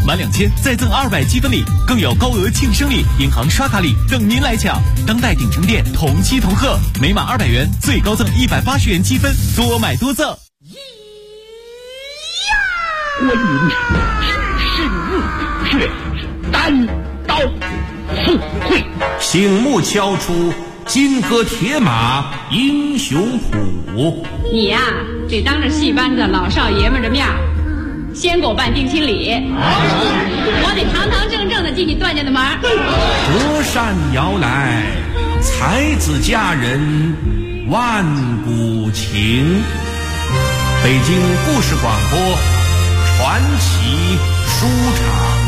满2000再赠200积分礼，更有高额庆生礼、银行刷卡礼等您来抢。当代鼎城店同期同贺，每满200元最高赠180元积分，多买多赠。 观音是日血单刀赴会， 醒目敲出金戈铁马英雄谱。 你呀，得当着戏班子老少爷们的面先给我办定亲礼，我得堂堂正正的进你段家的门。 折扇摇来，才子佳人万古情。北京故事广播传奇书场。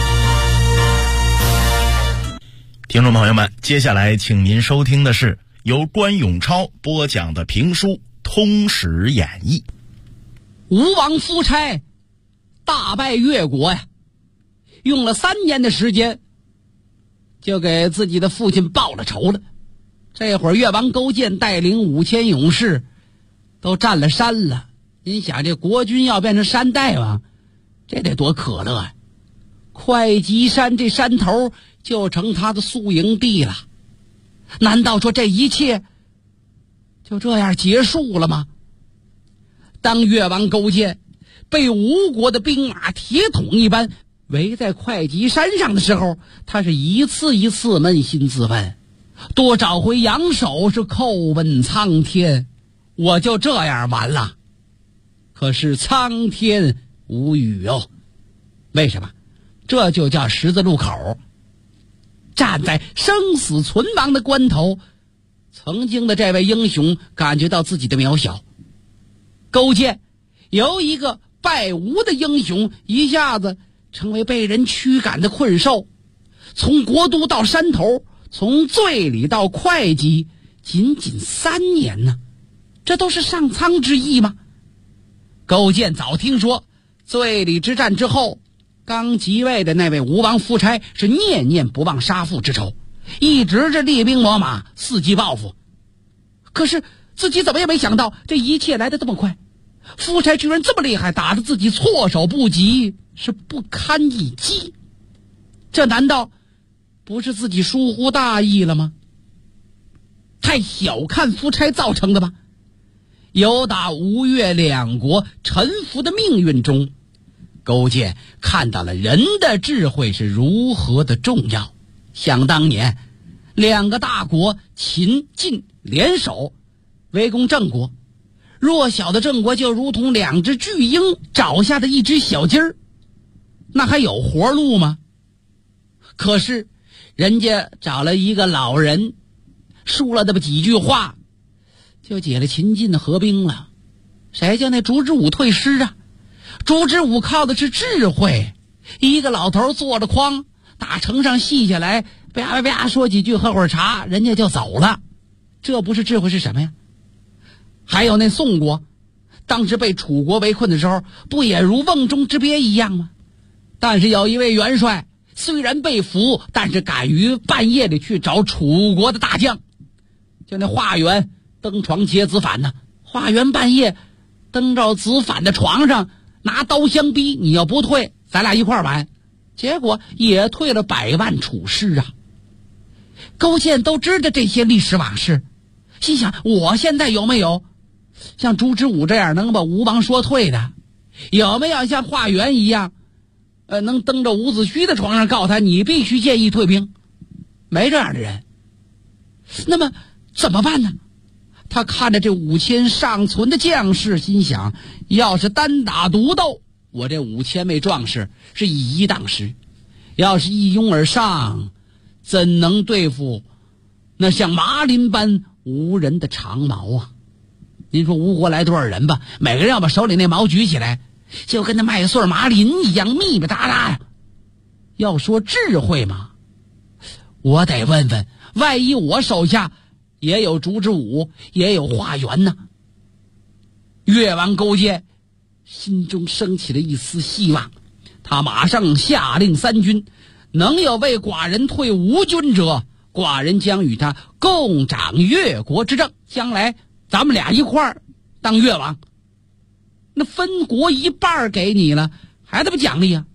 听众朋友们，接下来请您收听的是由关永超播讲的评书《通史演义》。 吴王夫差大败越国呀，用了3年的时间就给自己的父亲报了仇了。这会儿越王勾践带领5000勇士都占了山了，您想这国君要变成山大王，这得多可乐啊！会稽山这山头就成他的宿营地了，难道说这一切就这样结束了吗？当越王勾践被吴国的兵马铁桶一般围在会稽山上的时候，他是一次一次扪心自问，多找回扬手是叩问苍天，我就这样完了。可是苍天无语哦，为什么？这就叫十字路口。站在生死存亡的关头，曾经的这位英雄感觉到自己的渺小。勾践由一个败吴的英雄，一下子成为被人驱赶的困兽，从国都到山头，从醉里到会稽，仅仅3年呢，这都是上苍之意吗？勾践早听说醉里之战之后，刚即位的那位吴王夫差是念念不忘杀父之仇，一直是厉兵秣马，伺机报复。可是自己怎么也没想到，这一切来得这么快，夫差居然这么厉害，打得自己措手不及，是不堪一击。这难道不是自己疏忽大意了吗？太小看夫差造成的吧？由打吴越2国臣服的命运中，勾践看到了人的智慧是如何的重要。想当年2个大国秦晋联手围攻郑国，弱小的郑国就如同2只巨鹰找下的一只小鸡儿，那还有活路吗？可是人家找了一个老人，说了那么几句话，就解了秦晋的合兵了。谁叫那烛之武退师啊？烛之武靠的是智慧，一个老头坐着筐打城上细下来，啪啪啪说几句，喝会儿茶，人家就走了。这不是智慧是什么呀？还有那宋国，当时被楚国围困的时候，不也如瓮中之鳖一样吗？但是有一位元帅，虽然被俘，但是敢于半夜里去找楚国的大将，就那华元登床接子反呢。华元半夜登到子反的床上，拿刀相逼，你要不退，咱俩一块儿完。结果也退了100万楚师啊！勾践都知道这些历史往事，心想我现在有没有像烛之武这样能把吴王说退的？有没有像华元一样能登着伍子胥的床上告他你必须建议退兵？没这样的人。那么怎么办呢？他看着这5000尚存的将士，心想要是单打独斗，我这5000位壮士是以一当十，要是一拥而上，怎能对付那像麻林般无人的长矛啊？您说吴国来多少人吧，每个人要把手里那矛举起来，就跟那麦穗麻林一样密密哒哒呀。要说智慧嘛，我得问问，万一我手下也有烛之武，也有华元呢？越王勾践心中升起了一丝希望，他马上下令3军，能有为寡人退吴军者，寡人将与他共掌越国之政，将来咱们俩一块儿当越王。那分国1半给你了，还得不奖励啊？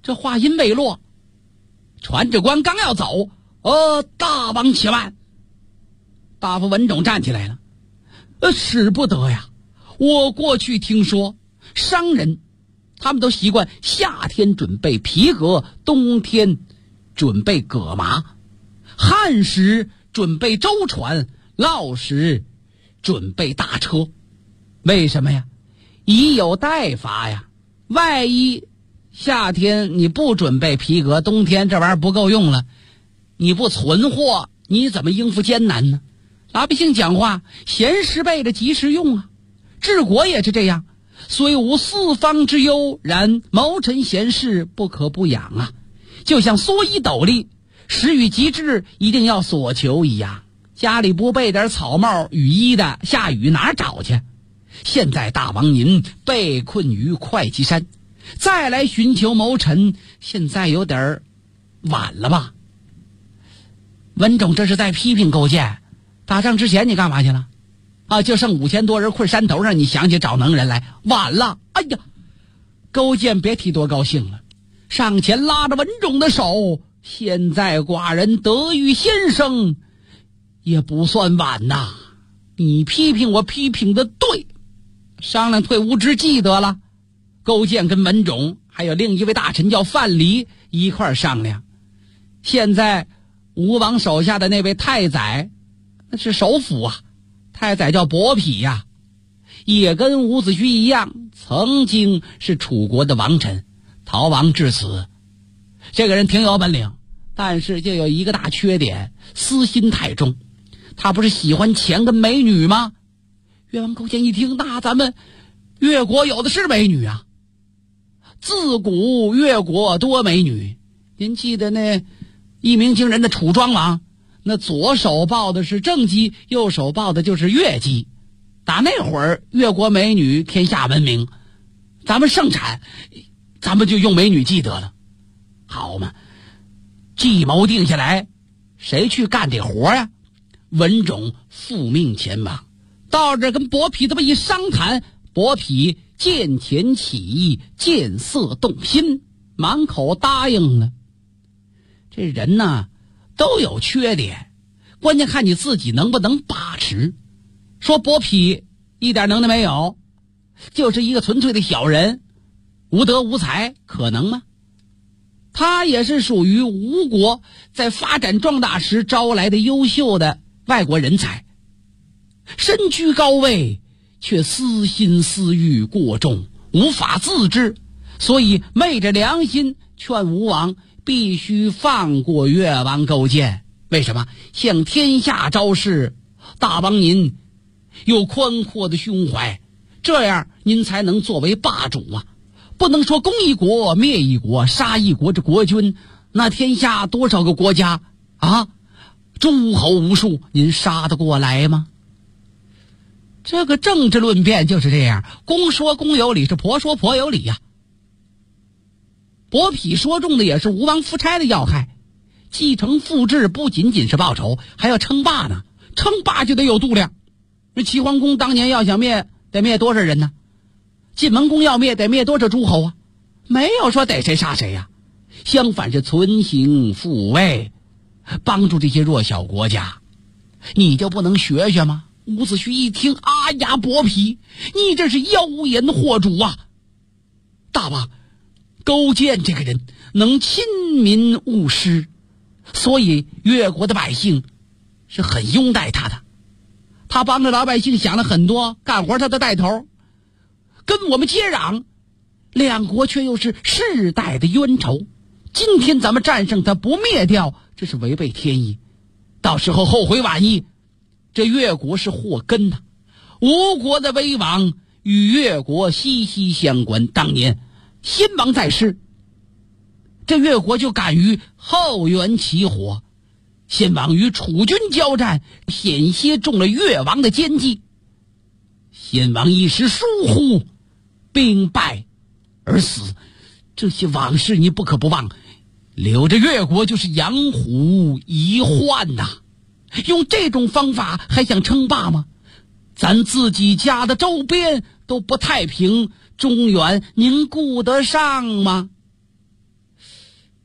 这话音未落，传旨官刚要走，大王且慢。大夫文种站起来了，使不得呀！我过去听说，商人他们都习惯夏天准备皮革，冬天准备葛麻，旱时准备舟船，涝时准备大车。为什么呀？以有待发呀！万一夏天你不准备皮革，冬天这玩意儿不够用了，你不存货，你怎么应付艰难呢？老百姓讲话，闲时备着急时用啊。治国也是这样，虽无四方之忧，然谋臣贤士不可不养啊。就像蓑衣斗笠，时雨急至一定要所求一样，家里不备点草帽雨衣的，下雨哪儿找去？现在大王您被困于会稽山，再来寻求谋臣，现在有点晚了吧？文种这是在批评勾践，打仗之前你干嘛去了？就剩5000多人困山头上，你想起找能人来，晚了。哎呀，勾践别提多高兴了，上前拉着文种的手，现在寡人得遇先生，也不算晚呐。你批评我批评的对，商量退吴之计得了。勾践跟文种还有另一位大臣叫范蠡一块儿商量，现在吴王手下的那位太宰，那是首辅啊，太宰叫伯嚭呀，也跟伍子胥一样，曾经是楚国的王臣，逃亡至此。这个人挺有本领，但是就有一个大缺点，私心太重。他不是喜欢钱跟美女吗？越王勾践一听，那咱们越国有的是美女啊，自古越国多美女。您记得那一鸣惊人的楚庄王，那左手抱的是正姬，右手抱的就是越姬。打那会儿越国美女天下闻名，咱们盛产，咱们就用美女计得了。好嘛，计谋定下来，谁去干这活呀？文种复命前往，到这跟伯嚭这么一商谈，伯嚭见钱起意，见色动心，满口答应了。这人呢都有缺点，关键看你自己能不能把持。说伯嚭一点能耐没有，就是一个纯粹的小人，无德无才，可能吗？他也是属于吴国在发展壮大时招来的优秀的外国人才，身居高位却私心私欲过重，无法自制，所以昧着良心劝吴王必须放过越王勾践。为什么？向天下昭示，大王您有宽阔的胸怀，这样您才能作为霸主啊！不能说攻一国灭一国，杀一国这国君，那天下多少个国家啊，诸侯无数，您杀得过来吗？这个政治论辩就是这样，公说公有理，是婆说婆有理呀。伯嚭说中的也是吴王夫差的要害，继承父志不仅仅是报仇，还要称霸呢。称霸就得有度量。这齐桓公当年要想灭，得灭多少人呢？晋文公要灭，得灭多少诸侯啊？没有说逮谁杀谁呀。相反是存行复位，帮助这些弱小国家。你就不能学学吗？伍子胥一听，啊呀，伯嚭，你这是妖言惑主啊！大王，勾践这个人能亲民务实，所以越国的百姓是很拥戴他的。他帮着老百姓想了很多，干活他都带头，跟我们接壤，两国却又是世代的冤仇。今天咱们战胜他不灭掉，这是违背天意，到时候后悔晚意，这越国是祸根呐。吴国的危亡与越国息息相关，当年先王在世，这越国就敢于后援起火，先王与楚军交战，险些中了越王的奸计，先王一时疏忽，兵败而死。这些往事你不可不忘，留着越国就是养虎遗患呐。用这种方法还想称霸吗？咱自己家的周边都不太平，中原您顾得上吗？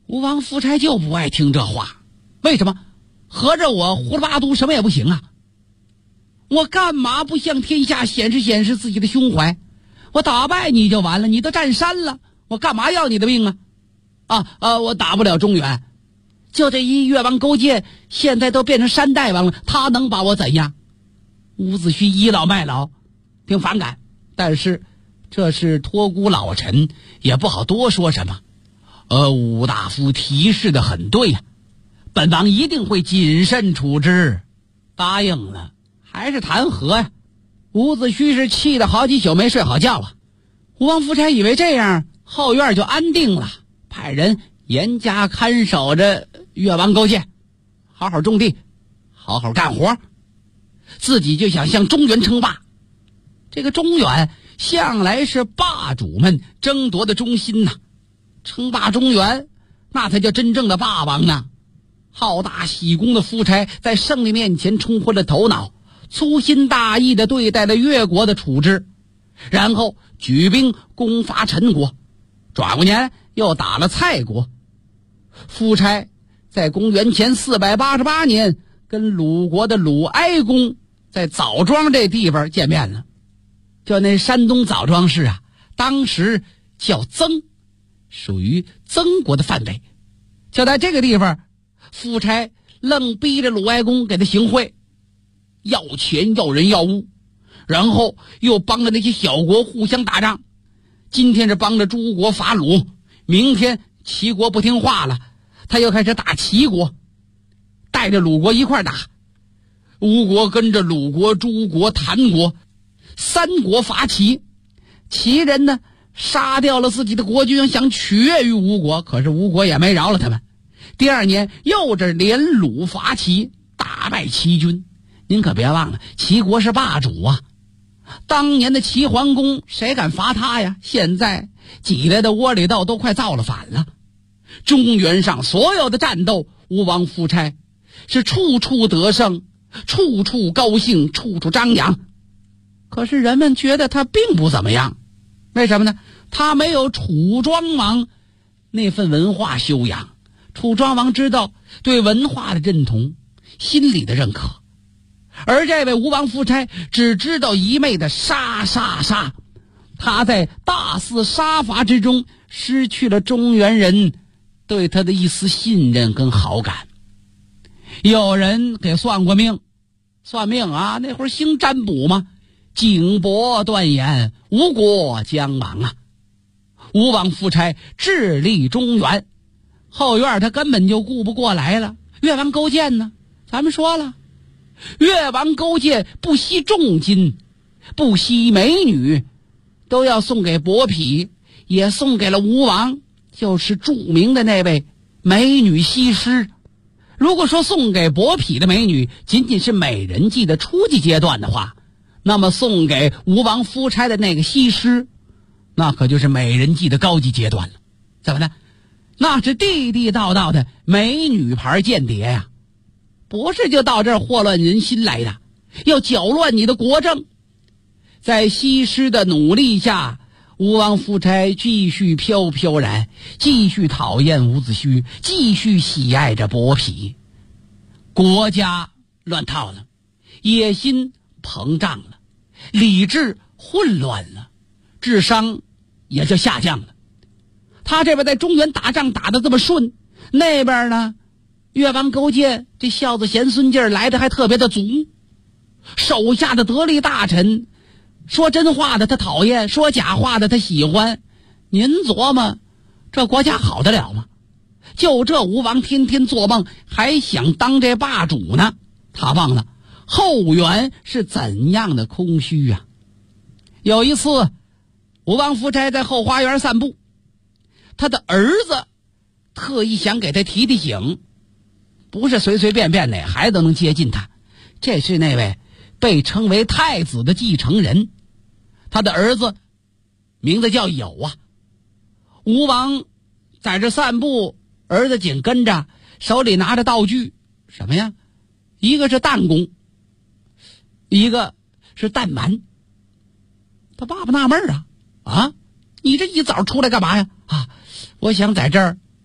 吴王夫差就不爱听这话，为什么？合着我胡了八嘟什么也不行啊？我干嘛不向天下显示自己的胸怀？我打败你就完了，你都占山了，我干嘛要你的命啊？我打不了中原，就这一越王勾践现在都变成山大王了，他能把我怎样？伍子胥倚老卖老，挺反感，但是这是托孤老臣，也不好多说什么。伍大夫提示的很对呀，本王一定会谨慎处置。答应了，还是谈和呀？伍子胥是气得好几宿没睡好觉啊。吴王夫差以为这样后院就安定了，派人严加看守着越王勾践，好好种地，好好干活，自己就想向中原称霸。这个中原向来是霸主们争夺的中心呐，称霸中原那才叫真正的霸王呢。好大喜功的夫差在胜利面前冲昏了头脑，粗心大意地对待了越国的处置，然后举兵攻伐陈国，转过年又打了蔡国。夫差在公元前488年跟鲁国的鲁哀公在枣庄这地方见面了，就那山东枣庄市啊，当时叫曾，属于曾国的范围。就在这个地方，夫差愣逼着鲁哀公给他行贿，要钱要人要物，然后又帮着那些小国互相打仗。今天是帮着诸国伐鲁，明天齐国不听话了，他又开始打齐国，带着鲁国一块打。吴国跟着鲁国、诸国、谭国三国伐齐，齐人呢杀掉了自己的国君，想取悦于吴国，可是吴国也没饶了他们。第二年又是连鲁伐齐，大败齐军。您可别忘了，齐国是霸主啊，当年的齐桓公谁敢伐他呀？现在挤来的窝里斗都快造了反了。中原上所有的战斗，吴王夫差是处处得胜，处处高兴，处处张扬。可是人们觉得他并不怎么样，为什么呢？他没有楚庄王那份文化修养。楚庄王知道对文化的认同，心理的认可，而这位吴王夫差只知道一味的杀杀杀，他在大肆杀伐之中失去了中原人对他的一丝信任跟好感。有人给算过命，算命啊，那会儿兴占卜嘛，景伯断言吴国将亡啊。吴王夫差致力中原，后院他根本就顾不过来了。越王勾践呢，咱们说了，越王勾践不惜重金，不惜美女，都要送给伯嚭，也送给了吴王，就是著名的那位美女西施。如果说送给伯嚭的美女仅仅是美人计的初级阶段的话，那么送给吴王夫差的那个西施，那可就是美人计的高级阶段了。怎么呢？那是地地道道的美女牌间谍呀，不是就到这儿祸乱人心来的，要搅乱你的国政。在西施的努力下，吴王夫差继续飘飘然，继续讨厌伍子胥，继续喜爱着伯嚭。国家乱套了，野心膨胀了，理智混乱了，智商也就下降了。他这边在中原打仗打得这么顺，那边呢，越王勾践这孝子贤孙劲儿来的还特别的足，手下的得力大臣，说真话的他讨厌，说假话的他喜欢。您琢磨，这国家好得了吗？就这吴王天天做梦，还想当这霸主呢。他忘了后援是怎样的空虚啊。有一次，吴王夫差在后花园散步，他的儿子特意想给他提提醒，不是随随便便哪孩子能接近他，这是那位被称为太子的继承人，他的儿子名字叫友啊。吴王在这散步，儿子紧跟着，手里拿着道具，什么呀？一个是弹弓，一个是弹丸。他爸爸纳闷啊，你这一早出来干嘛呀？我想在这儿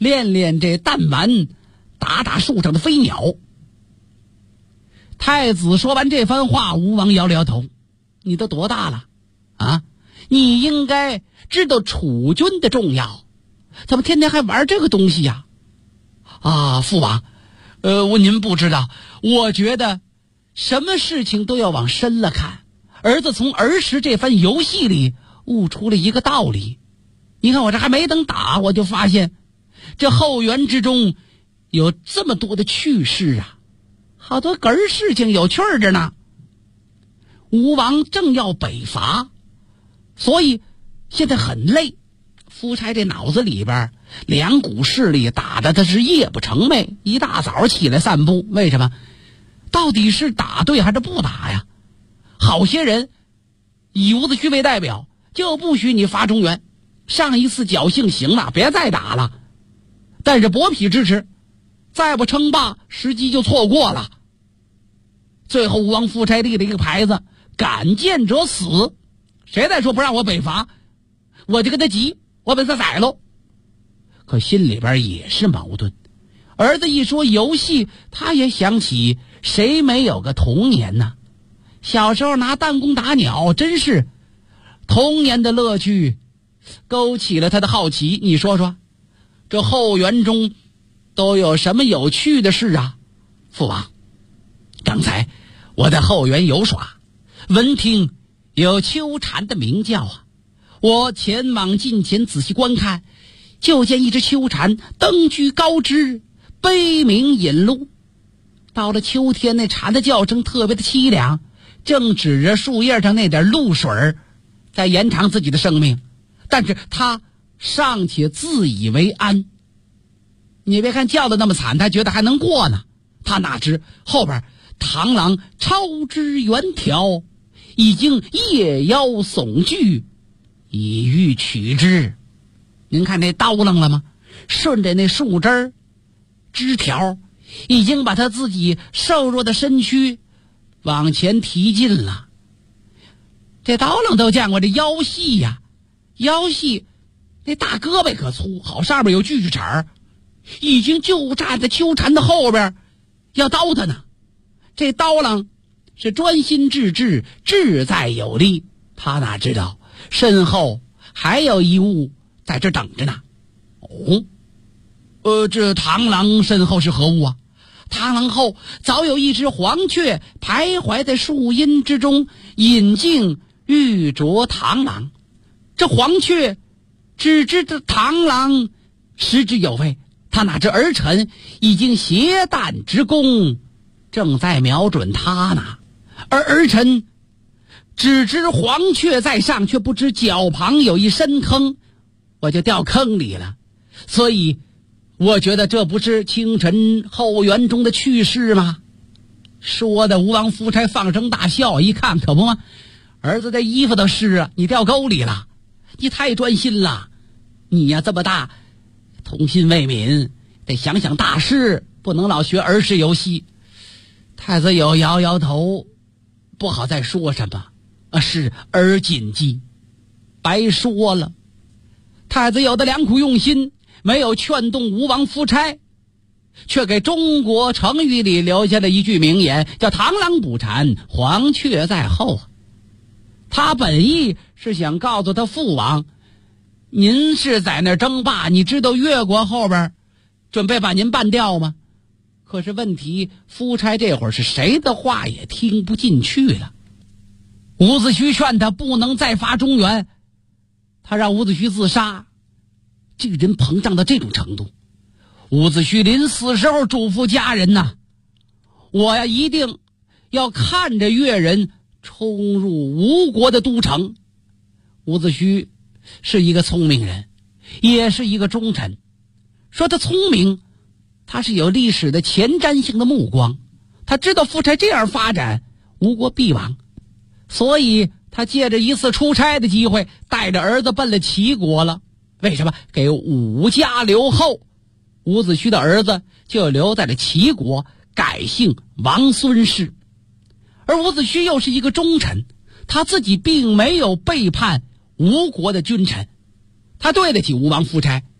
练练这弹丸，打打树上的飞鸟。太子说完这番话，吴王摇了摇头：“你都多大了啊？你应该知道储君的重要，怎么天天还玩这个东西呀？”啊，父王，您不知道，我觉得什么事情都要往深了看。儿子从儿时这番游戏里悟出了一个道理。你看我这还没等打，我就发现这后园之中有这么多的趣事啊，好多个儿事情有趣着呢。吴王正要北伐，所以现在很累。夫差这脑子里边两股势力打的他是夜不成寐，一大早起来散步。为什么？到底是打对还是不打呀？好些人以伍子胥为代表，就不许你伐中原，上一次侥幸行了，别再打了。但是伯嚭支持，再不称霸，时机就错过了。最后吴王夫差立了一个牌子：敢谏者死。谁再说不让我北伐，我就跟他急，我把他宰喽。可心里边也是矛盾。儿子一说游戏，他也想起谁没有个童年呢？小时候拿弹弓打鸟，真是童年的乐趣，勾起了他的好奇。你说说，这后园中都有什么有趣的事啊？父王，刚才我在后园游耍，闻听有秋蝉的鸣叫啊，我前往近前仔细观看，就见一只秋蝉登居高枝，悲鸣引路。到了秋天，那蝉的叫声特别的凄凉，正指着树叶上那点露水在延长自己的生命，但是他尚且自以为安。你别看叫的那么惨，他觉得还能过呢。他哪知后边螳螂超之远眺，已经夜腰耸据，以欲取之。您看那刀楞了吗？顺着那树枝条，已经把他自己瘦弱的身躯往前提进了。这刀楞都见过，这腰细呀，腰细，那大胳膊可粗，好上面有锯齿，已经就站在秋蝉的后边要刀他呢。这刀楞是专心致志，志在有力，他哪知道身后还有一物在这等着呢。这螳螂身后是何物啊？螳螂后早有一只黄雀徘徊在树荫之中，引颈欲啄螳螂。这黄雀只知这螳螂食之有味，他哪知儿臣已经携弹直弓，正在瞄准他呢。而儿臣只知黄雀在上，却不知脚旁有一深坑，我就掉坑里了。所以我觉得这不是清晨后园中的趣事吗？说的吴王夫差放声大笑，一看可不吗？儿子的衣服都湿啊，你掉沟里了，你太专心了。你呀这么大，童心未泯，得想想大事，不能老学儿时游戏。太子有摇摇头，不好再说什么啊，是儿谨记，白说了。太子有的良苦用心，没有劝动吴王夫差，却给中国成语里留下了一句名言，叫螳螂捕蝉，黄雀在后。他本意是想告诉他父王，您是在那儿争霸，你知道越国后边准备把您办掉吗？可是问题，夫差这会儿是谁的话也听不进去了。伍子胥劝他不能再伐中原，他让伍子胥自杀。这个人膨胀到这种程度，伍子胥临死时候嘱咐家人呐，我呀一定要看着越人冲入吴国的都城。伍子胥是一个聪明人，也是一个忠臣。说他聪明，他是有历史的前瞻性的目光，他知道夫差这样发展，吴国必亡，所以他借着一次出差的机会，带着儿子奔了齐国了。为什么？给伍家留后。伍子胥的儿子就留在了齐国，改姓王孙氏。而伍子胥又是一个忠臣，他自己并没有背叛吴国的君臣，他对得起吴王夫差。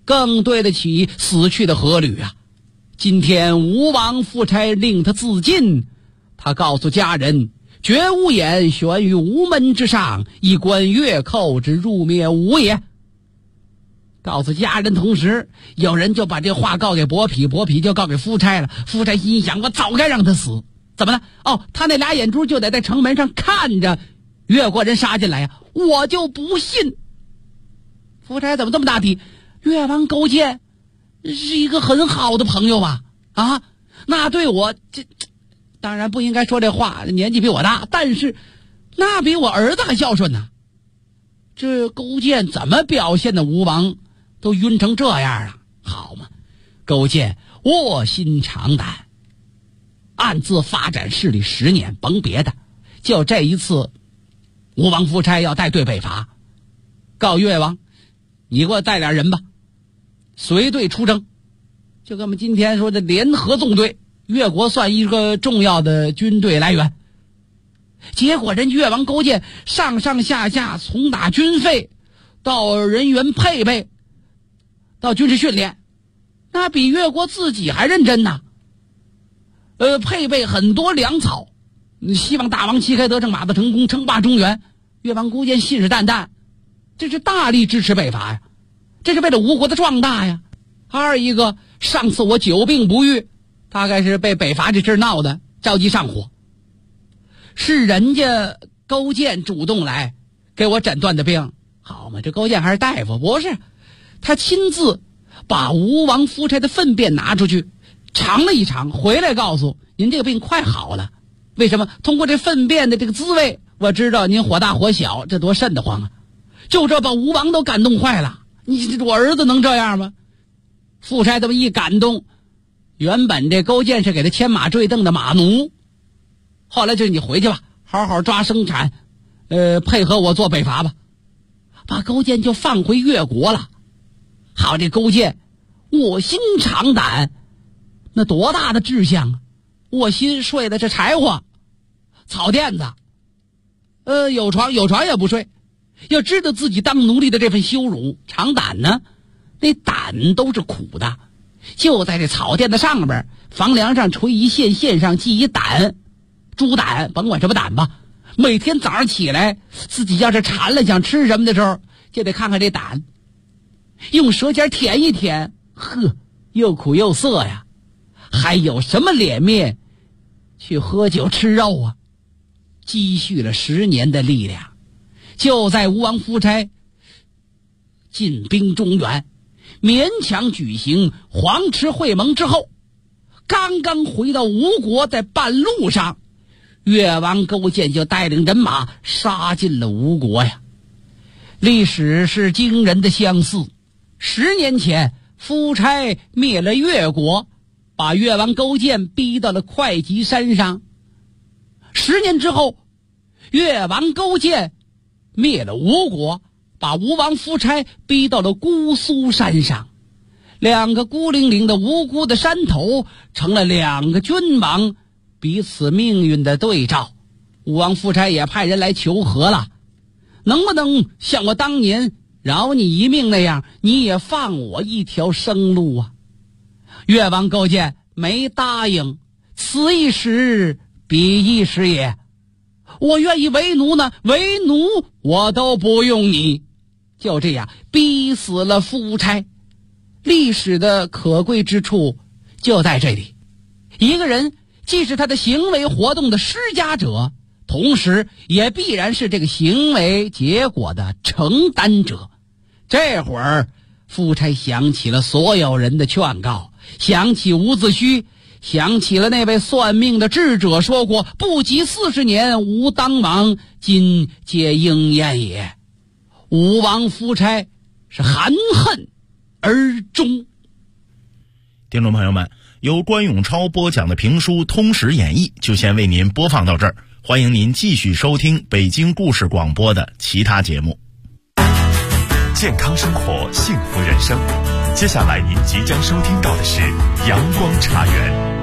更对得起死去的和侣啊。今天吴王夫差令他自尽，他告诉家人，绝无眼悬于吴门之上，以观越寇之入灭吴也。告诉家人同时，有人就把这话告给伯嚭，伯嚭就告给夫差了。夫差心想，我早该让他死。怎么了？他那俩眼珠就得在城门上看着越国人杀进来呀，我就不信。夫差怎么这么大底？越王勾践是一个很好的朋友吧？那对我当然不应该说这话，年纪比我大，但是那比我儿子还孝顺呢。这勾践怎么表现的吴王都晕成这样了，好嘛？勾践卧薪尝胆，暗自发展势力10年，甭别的，就这一次，吴王夫差要带队北伐，告越王，你给我带点人吧，随队出征，就跟我们今天说的联合纵队，越国算一个重要的军队来源。结果人越王勾践上上下下从打军费到人员配备到军事训练，那比越国自己还认真呐。配备很多粮草，希望大王旗开得胜，马到成功，称霸中原。越王勾践信誓旦旦，这是大力支持北伐呀，这是为了吴国的壮大呀。二一个，上次我久病不愈，大概是被北伐这事闹的，着急上火。是人家勾践主动来给我诊断的病，好嘛？这勾践还是大夫？不是，他亲自把吴王夫差的粪便拿出去尝了一尝，回来告诉您这个病快好了。为什么？通过这粪便的这个滋味，我知道您火大火小，这多瘆得慌啊！就这把吴王都感动坏了。我儿子能这样吗？夫差这么一感动，原本这勾践是给他牵马坠镫的马奴，后来就你回去吧，好好抓生产，配合我做北伐吧，把勾践就放回越国了。好，这勾践卧薪尝胆，那多大的志向啊！卧薪睡的是柴火草垫子，有床也不睡，要知道自己当奴隶的这份羞辱。尝胆呢，那胆都是苦的，就在这草垫子上边，房梁上垂一线，线上系一胆，猪胆，甭管什么胆吧。每天早上起来，自己要是馋了想吃什么的时候，就得看看这胆，用舌尖舔一舔，呵，又苦又涩呀，还有什么脸面去喝酒吃肉啊？积蓄了10年的力量，就在吴王夫差进兵中原，勉强举行黄池会盟之后，刚刚回到吴国，在半路上，越王勾践就带领人马杀进了吴国呀。历史是惊人的相似。10年前，夫差灭了越国，把越王勾践逼到了会稽山上。10年之后，越王勾践灭了吴国，把吴王夫差逼到了姑苏山上。2个孤零零的无辜的山头，成了2个君王彼此命运的对照。吴王夫差也派人来求和了，能不能像我当年饶你一命那样，你也放我一条生路啊？越王勾践没答应，此一时彼一时也。我愿意为奴呢，为奴我都不用你。就这样逼死了夫差。历史的可贵之处就在这里，一个人既是他的行为活动的施加者，同时也必然是这个行为结果的承担者。这会儿夫差想起了所有人的劝告，想起伍子胥，想起了那位算命的智者说过，不及40年吾当亡，今皆应验也。吴王夫差是含恨而终。 听众朋友们，由关永超播讲的评书《通史演义》就先为您播放到这儿，欢迎您继续收听北京故事广播的其他节目。 健康生活，幸福人生。接下来您即将收听到的是阳光茶园。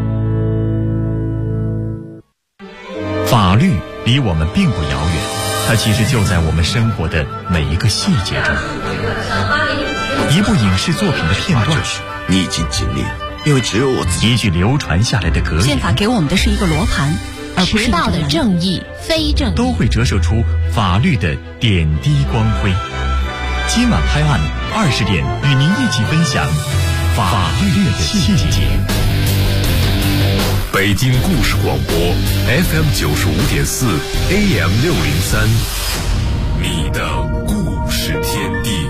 法律离我们并不遥远，它其实就在我们生活的每一个细节中。 一部影视作品的片段， 你已经尽力了，因为只有我自己。 一句流传下来的格言， 宪法给我们的是一个罗盘，而不是迟到的正义、非正义， 都会折射出法律的点滴光辉。今晚拍案20点，与您一起分享法律的细节。 北京故事广播 FM 95.4 AM 603，你的故事天地。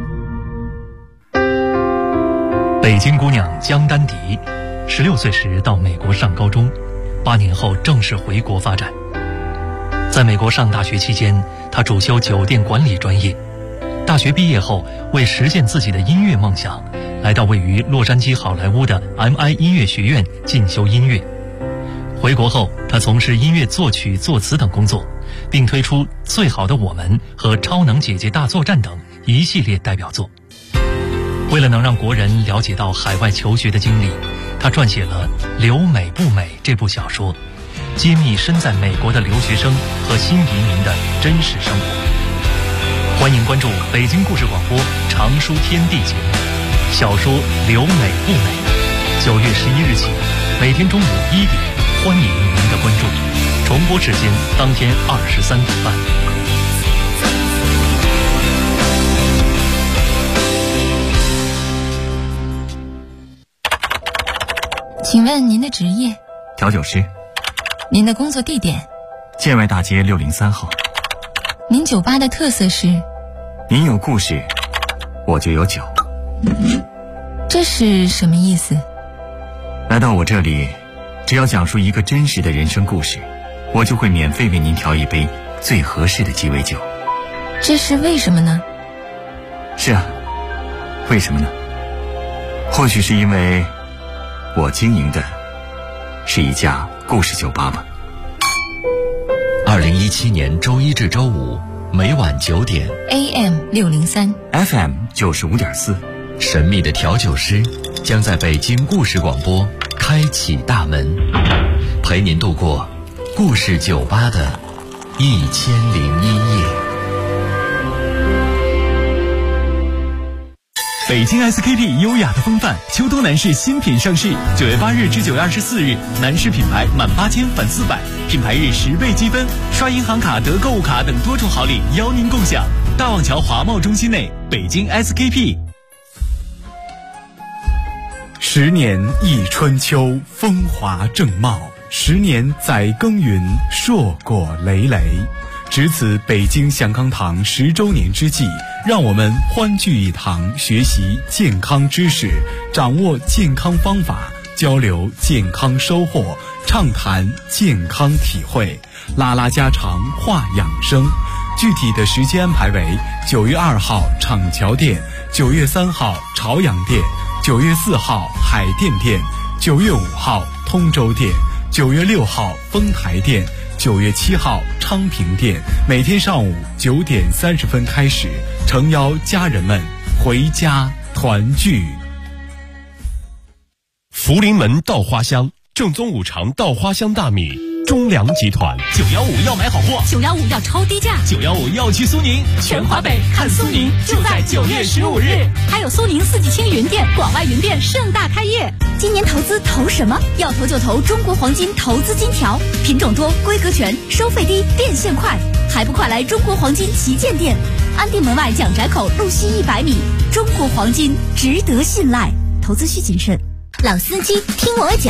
北京姑娘江丹迪，16岁时到美国上高中，8年后正式回国发展。在美国上大学期间，她主修酒店管理专业。大学毕业后，为实现自己的音乐梦想，来到位于洛杉矶好莱坞的 MI 音乐学院进修音乐。回国后，他从事音乐作曲、作词等工作，并推出《最好的我们》和《超能姐姐大作战》等一系列代表作。为了能让国人了解到海外求学的经历，他撰写了《留美不美》这部小说，揭秘身在美国的留学生和新移民的真实生活。欢迎关注北京故事广播常书天地节目，小说《留美不美》，9月11日起，每天中午1点，欢迎您的关注。重播时间当天23点半。 请问您的职业？ 调酒师。 您的工作地点？ 建外大街603号。 您酒吧的特色是？ 您有故事，我就有酒。 这是什么意思？ 来到我这里，只要讲述一个真实的人生故事，我就会免费为您调一杯最合适的鸡尾酒。 这是为什么呢？ 是啊，为什么呢？或许是因为我经营的是一家故事酒吧吧。 2017年周一至周五每晚9点 AM 603 FM 95.4， 神秘的调酒师将在北京故事广播开启大门，陪您度过故事酒吧的1001夜。北京 SKP 优雅的风范秋冬男士新品上市，9月8日至9月24日，男士品牌满8000返400，品牌日10倍积分，刷银行卡得购物卡等多重好礼邀您共享。大望桥华贸中心内，北京 SKP。 10年忆春秋，风华正茂；10年载耕耘，硕果累累。值此北京祥康堂10周年之际，让我们欢聚一堂，学习健康知识，掌握健康方法，交流健康收获，畅谈健康体会，拉拉家常，话养生。具体的时间安排为9月2号厂桥店，9月3号朝阳店，9月4号海淀店，9月5号通州店，9月6号丰台店，9月7号昌平店，每天上午9点30分开始，诚邀家人们回家团聚。 福临门稻花香，正宗五常稻花香大米，中粮集团。 915要买好货 ，915要超低价 ，915要去苏宁， 全华北看苏宁就在9月15日，还有苏宁四季青云店、广外云店盛大开业。 今年投资投什么？要投就投中国黄金投资金条，品种多，规格全，收费低，变现快，还不快来中国黄金旗舰店，安定门外蒋宅口路西100米。中国黄金值得信赖，投资需谨慎。老司机听我讲。